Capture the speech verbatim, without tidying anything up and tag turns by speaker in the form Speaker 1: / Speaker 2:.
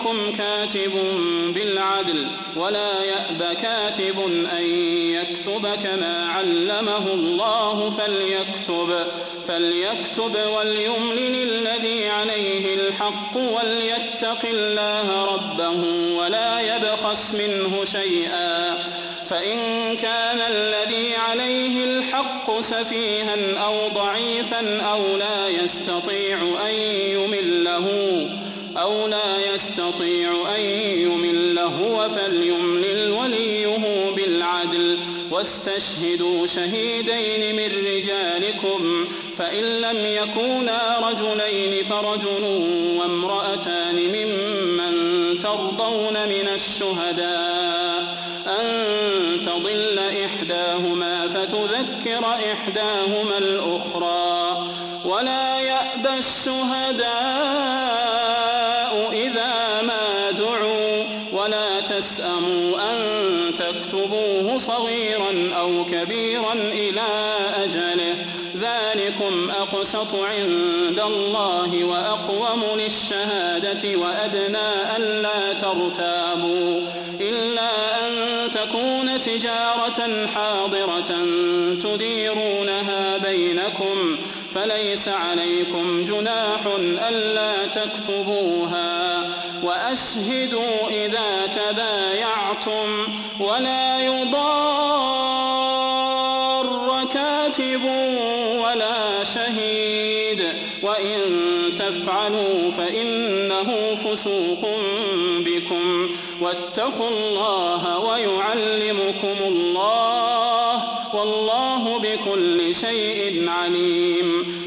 Speaker 1: بينكم كاتب بالعدل ولا يأب كاتب أن يكتب كما علمه الله فليكتب, فليكتب وليملل الذي عليه الحق وليتق الله ربه ولا يبخس منه شيئا. فإن كان الذي عليه الحق سفيها أو ضعيفا أو لا يستطيع أن يمله أو لا يستطيع أن يمله فليملل وليه بالعدل واستشهدوا شهيدين من رجالكم فإن لم يكونا رجلين فرجل وامرأتان ممن ترضون من الشهداء أن تضل إحداهما فتذكر إحداهما الأخرى ولا يأبى الشهداء إذا ما دعوا ولا تسأموا أن تكتبوه صغيرا أو كبيرا إلى أجله ذلكم أقسط عند الله وأقوم للشهادة وأدنى ألا ترتابوا إلا أن تكون تجارة حاضرة تديرونها بينكم فليس عليكم جناح ألا تكتبوها وأشهدوا إذا تبايعتم ولا يضار كاتب ولا شهيد وإن تفعلوا فإنه فسوق بكم واتقوا الله ويعلمكم الله والله بكل شيء عليم.